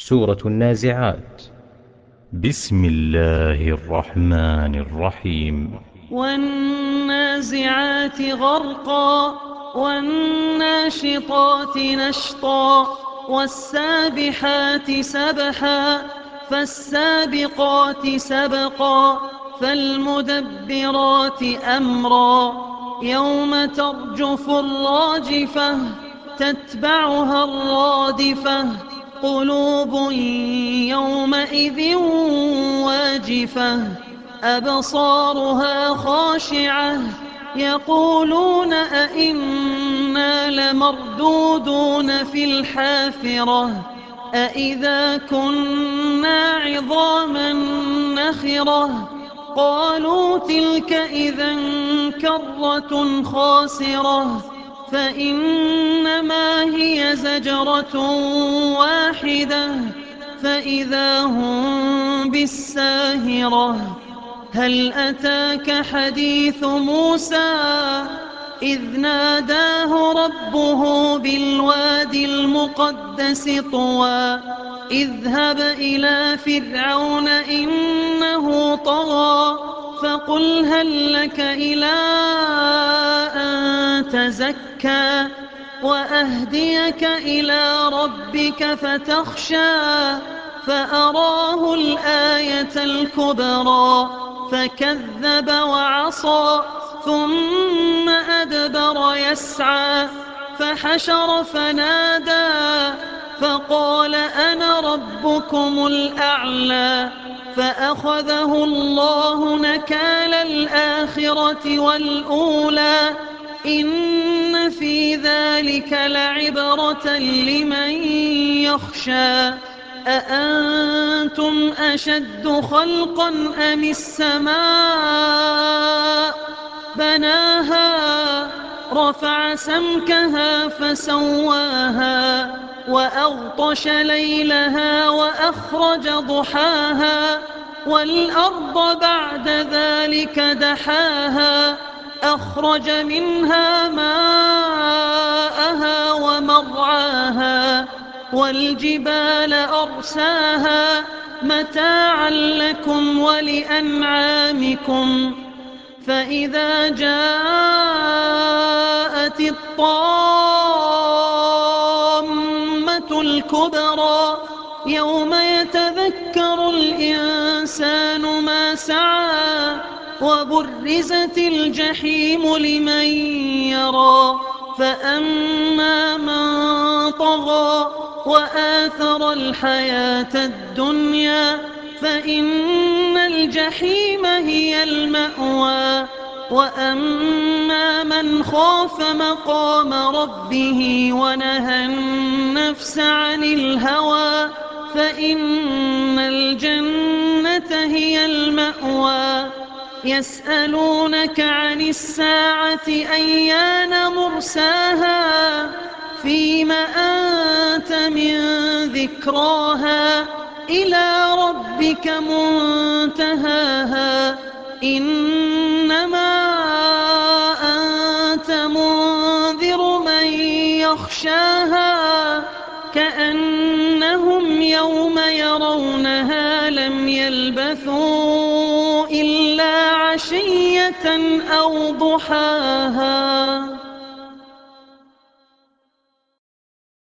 سورة النازعات. بسم الله الرحمن الرحيم. والنازعات غرقا والناشطات نشطا والسابحات سبحا فالسابقات سبقا فالمدبرات أمرا يوم ترجف الراجفة تتبعها الرادفة قلوب يومئذ واجفة أبصارها خاشعة يقولون أئنا لمردودون في الحافرة أئذا كنا عظاما نخرة قالوا تلك إذا كرة خاسرة فإنما هي زجرة واحدة فإذا هم بالساهرة هل أتاك حديث موسى إذ ناداه ربه بالوادي المقدس طوى اذهب إلى فرعون إنه طغى فقل هل لك إلى أن تزكى وأهديك إلى ربك فتخشى فأراه الآية الكبرى فكذب وعصى ثم أدبر يسعى فحشر فنادى فقال أنا ربكم الأعلى فأخذه الله نكال الآخرة والأولى إن في ذلك لعبرة لمن يخشى أأنتم أشد خلقا أم السماء بناها رفع سمكها فسواها وأغطش ليلها وأخرج ضحاها والأرض بعد ذلك دحاها أخرج منها ماءها ومرعاها والجبال أرساها متاعا لكم ولأنعامكم فإذا جاءت الطامة الكبرى يوم يتذكر الإنسان ما سعى وبرزت الجحيم لمن يرى فأما من طغى وآثر الحياة الدنيا فإن الجحيم هي المأوى وأما من خاف مقام ربه ونهى النفس عن الهوى فإن الجنة هي المأوى يسألونك عن الساعة أيان مرساها فيم أنت من ذكراها إلى ربك منتهاها إنما أنت منذر من يخشاها كأنهم يوم يرونها لم يلبثوا إلا عشية أو ضحاها.